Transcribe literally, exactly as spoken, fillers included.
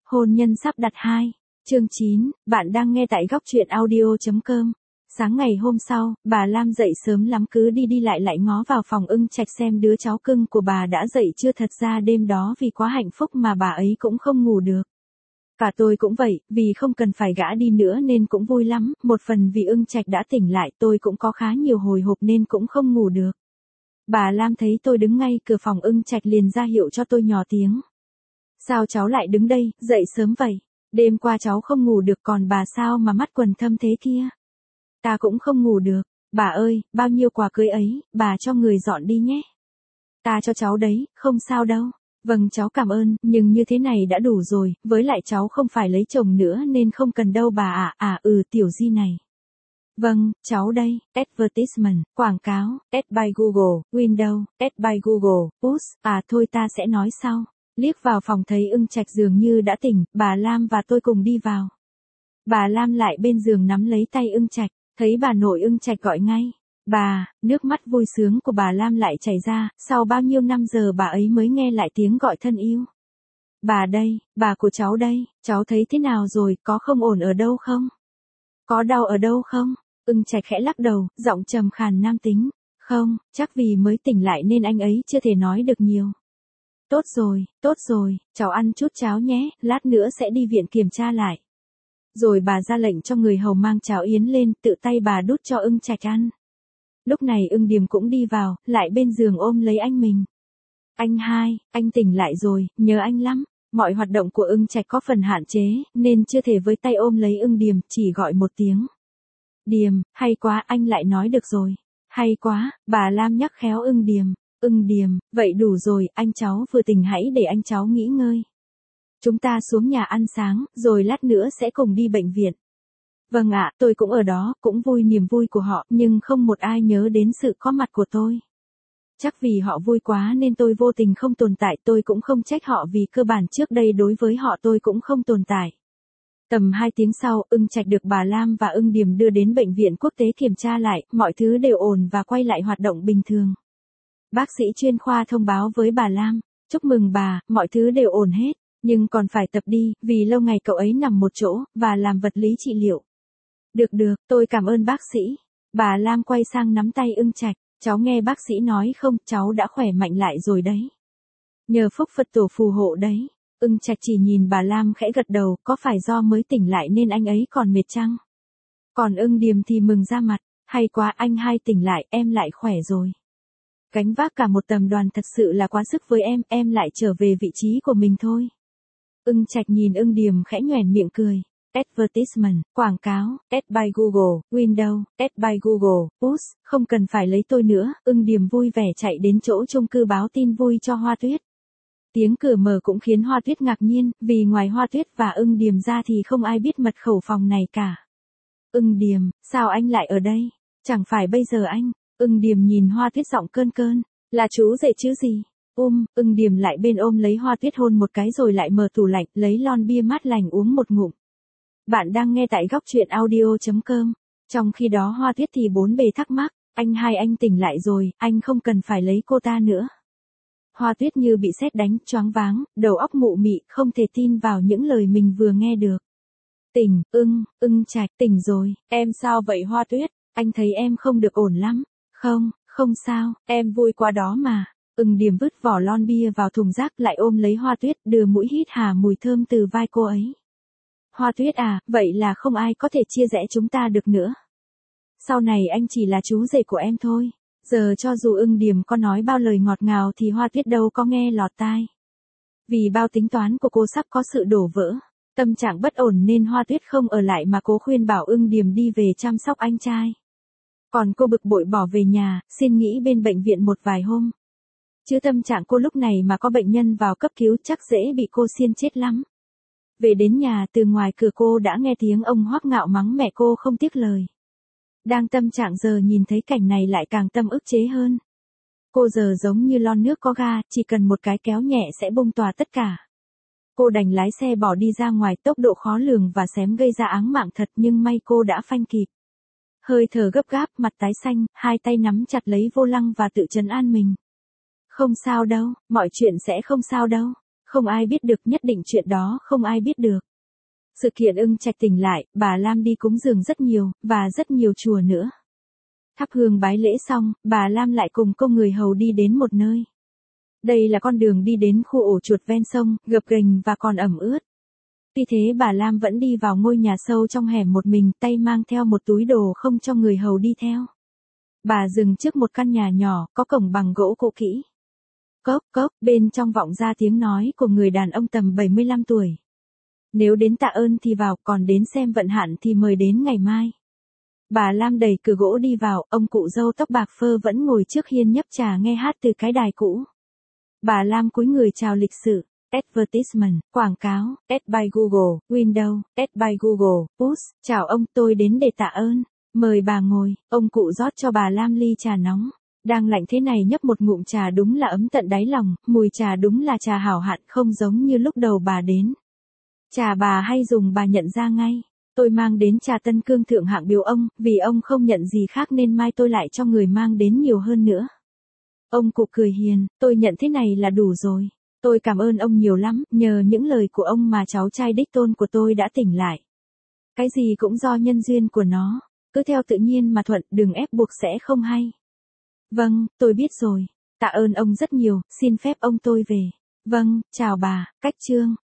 Hôn nhân sắp đặt hai. Chương chín, bạn đang nghe tại góc truyện audio chấm com. Sáng ngày hôm sau, bà Lam dậy sớm lắm cứ đi đi lại lại ngó vào phòng Ưng Trạch xem đứa cháu cưng của bà đã dậy chưa. Thật ra đêm đó vì quá hạnh phúc mà bà ấy cũng không ngủ được. Cả tôi cũng vậy, vì không cần phải gã đi nữa nên cũng vui lắm, một phần vì Ưng Trạch đã tỉnh lại tôi cũng có khá nhiều hồi hộp nên cũng không ngủ được. Bà Lam thấy tôi đứng ngay cửa phòng Ưng Trạch liền ra hiệu cho tôi nhỏ tiếng. Sao cháu lại đứng đây, dậy sớm vậy? Đêm qua cháu không ngủ được còn bà sao mà mắt quần thâm thế kia? Ta cũng không ngủ được. Bà ơi, bao nhiêu quà cưới ấy, bà cho người dọn đi nhé. Ta cho cháu đấy, không sao đâu. Vâng cháu cảm ơn, nhưng như thế này đã đủ rồi, với lại cháu không phải lấy chồng nữa nên không cần đâu bà ạ. À. à ừ tiểu Di này. Vâng, cháu đây, advertisement, quảng cáo, add by Google, Windows, add by Google, push, à thôi ta sẽ nói sau. Liếc vào phòng thấy Ưng Trạch dường như đã tỉnh, bà Lam và tôi cùng đi vào. Bà Lam lại bên giường nắm lấy tay Ưng Trạch, thấy bà nội Ưng Trạch gọi ngay. Bà, nước mắt vui sướng của bà Lam lại chảy ra, sau bao nhiêu năm giờ bà ấy mới nghe lại tiếng gọi thân yêu. Bà đây, bà của cháu đây, cháu thấy thế nào rồi, có không ổn ở đâu không? Có đau ở đâu không? Ưng Trạch khẽ lắc đầu, giọng trầm khàn nam tính. Không, chắc vì mới tỉnh lại nên anh ấy chưa thể nói được nhiều. Tốt rồi, tốt rồi, cháu ăn chút cháo nhé, lát nữa sẽ đi viện kiểm tra lại. Rồi bà ra lệnh cho người hầu mang cháo yến lên, tự tay bà đút cho Ưng Trạch ăn. Lúc này Ưng Điềm cũng đi vào, lại bên giường ôm lấy anh mình. Anh hai, anh tỉnh lại rồi, nhớ anh lắm. Mọi hoạt động của Ưng Trạch có phần hạn chế, nên chưa thể với tay ôm lấy Ưng Điềm, chỉ gọi một tiếng. Điềm, hay quá, anh lại nói được rồi. Hay quá, bà Lam nhắc khéo Ưng Điềm. Ưng Điềm, vậy đủ rồi, anh cháu vừa tỉnh hãy để anh cháu nghỉ ngơi. Chúng ta xuống nhà ăn sáng, rồi lát nữa sẽ cùng đi bệnh viện. Vâng ạ, tôi cũng ở đó, cũng vui niềm vui của họ, nhưng không một ai nhớ đến sự có mặt của tôi. Chắc vì họ vui quá nên tôi vô tình không tồn tại, tôi cũng không trách họ vì cơ bản trước đây đối với họ tôi cũng không tồn tại. Tầm hai tiếng sau, Ưng Trạch được bà Lam và Ưng Điềm đưa đến bệnh viện quốc tế kiểm tra lại, mọi thứ đều ổn và quay lại hoạt động bình thường. Bác sĩ chuyên khoa thông báo với bà Lam, chúc mừng bà, mọi thứ đều ổn hết, nhưng còn phải tập đi, vì lâu ngày cậu ấy nằm một chỗ, và làm vật lý trị liệu. Được được, tôi cảm ơn bác sĩ. Bà Lam quay sang nắm tay Ưng Trạch, cháu nghe bác sĩ nói không, cháu đã khỏe mạnh lại rồi đấy. Nhờ phúc Phật tổ phù hộ đấy. Ưng Trạch chỉ nhìn bà Lam khẽ gật đầu, có phải do mới tỉnh lại nên anh ấy còn mệt chăng? Còn Ưng Điềm thì mừng ra mặt, hay quá anh hai tỉnh lại, em lại khỏe rồi. Gánh vác cả một tầm đoàn thật sự là quá sức với em, em lại trở về vị trí của mình thôi. Ưng Trạch nhìn Ưng Điềm khẽ nhoẻn miệng cười. Advertisement, quảng cáo, add by Google, Windows, add by Google, push, không cần phải lấy tôi nữa. Ưng Điềm vui vẻ chạy đến chỗ chung cư báo tin vui cho Hoa Tuyết. Tiếng cửa mở cũng khiến Hoa Tuyết ngạc nhiên, vì ngoài Hoa Tuyết và Ưng Điềm ra thì không ai biết mật khẩu phòng này cả. Ưng Điềm, sao anh lại ở đây? Chẳng phải bây giờ anh... Ưng Điềm nhìn Hoa Tuyết giọng cơn cơn, là chú rể chứ gì? Um, Ưng Điềm lại bên ôm lấy Hoa Tuyết hôn một cái rồi lại mở tủ lạnh, lấy lon bia mát lành uống một ngụm. Bạn đang nghe tại góc truyện audio chấm com. Trong khi đó Hoa Tuyết thì bốn bề thắc mắc, anh hai anh tỉnh lại rồi, anh không cần phải lấy cô ta nữa. Hoa Tuyết như bị sét đánh, choáng váng, đầu óc mụ mị, không thể tin vào những lời mình vừa nghe được. Tỉnh, ưng, Ưng Trạch, tỉnh rồi, em sao vậy Hoa Tuyết, anh thấy em không được ổn lắm. Không, không sao, em vui quá đó mà. Ưng Điềm vứt vỏ lon bia vào thùng rác lại ôm lấy Hoa Tuyết, đưa mũi hít hà mùi thơm từ vai cô ấy. Hoa Tuyết à, vậy là không ai có thể chia rẽ chúng ta được nữa. Sau này anh chỉ là chú rể của em thôi. Giờ cho dù Ưng Điềm có nói bao lời ngọt ngào thì Hoa Tuyết đâu có nghe lọt tai. Vì bao tính toán của cô sắp có sự đổ vỡ, tâm trạng bất ổn nên Hoa Tuyết không ở lại mà cố khuyên bảo Ưng Điềm đi về chăm sóc anh trai. Còn cô bực bội bỏ về nhà, xin nghỉ bên bệnh viện một vài hôm. Chứ tâm trạng cô lúc này mà có bệnh nhân vào cấp cứu chắc dễ bị cô xiên chết lắm. Về đến nhà từ ngoài cửa cô đã nghe tiếng ông Hoắc Ngạo mắng mẹ cô không tiếc lời. Đang tâm trạng giờ nhìn thấy cảnh này lại càng tâm ức chế hơn. Cô giờ giống như lon nước có ga, chỉ cần một cái kéo nhẹ sẽ bung tỏa tất cả. Cô đành lái xe bỏ đi ra ngoài, tốc độ khó lường và xém gây ra áng mạng thật nhưng may cô đã phanh kịp. Hơi thở gấp gáp, mặt tái xanh, hai tay nắm chặt lấy vô lăng và tự trấn an mình. Không sao đâu, mọi chuyện sẽ không sao đâu. Không ai biết được, nhất định chuyện đó không ai biết được. Sự kiện Ưng Trạch tỉnh lại, bà Lam đi cúng dường rất nhiều, và rất nhiều chùa nữa. Thắp hương bái lễ xong, bà Lam lại cùng công người hầu đi đến một nơi. Đây là con đường đi đến khu ổ chuột ven sông, gập ghềnh và còn ẩm ướt. Tuy thế bà Lam vẫn đi vào ngôi nhà sâu trong hẻm một mình, tay mang theo một túi đồ không cho người hầu đi theo. Bà dừng trước một căn nhà nhỏ, có cổng bằng gỗ cũ kỹ. Cốc cốc, bên trong vọng ra tiếng nói của người đàn ông tầm bảy mươi lăm tuổi. Nếu đến tạ ơn thì vào, còn đến xem vận hạn thì mời đến ngày mai. Bà Lam đẩy cửa gỗ đi vào, ông cụ râu tóc bạc phơ vẫn ngồi trước hiên nhấp trà nghe hát từ cái đài cũ. Bà Lam cúi người chào lịch sự. Advertisement, quảng cáo, Add by Google, Windows, Add by Google, Push, chào ông, tôi đến để tạ ơn. Mời bà ngồi, ông cụ rót cho bà Lam ly trà nóng. Đang lạnh thế này nhấp một ngụm trà đúng là ấm tận đáy lòng, mùi trà đúng là trà hảo hạn không giống như lúc đầu bà đến. Trà bà hay dùng bà nhận ra ngay. Tôi mang đến trà Tân Cương thượng hạng biếu ông, vì ông không nhận gì khác nên mai tôi lại cho người mang đến nhiều hơn nữa. Ông cụ cười hiền, tôi nhận thế này là đủ rồi. Tôi cảm ơn ông nhiều lắm, nhờ những lời của ông mà cháu trai đích tôn của tôi đã tỉnh lại. Cái gì cũng do nhân duyên của nó, cứ theo tự nhiên mà thuận, đừng ép buộc sẽ không hay. Vâng, tôi biết rồi, tạ ơn ông rất nhiều, xin phép ông tôi về. Vâng, chào bà, cách chương.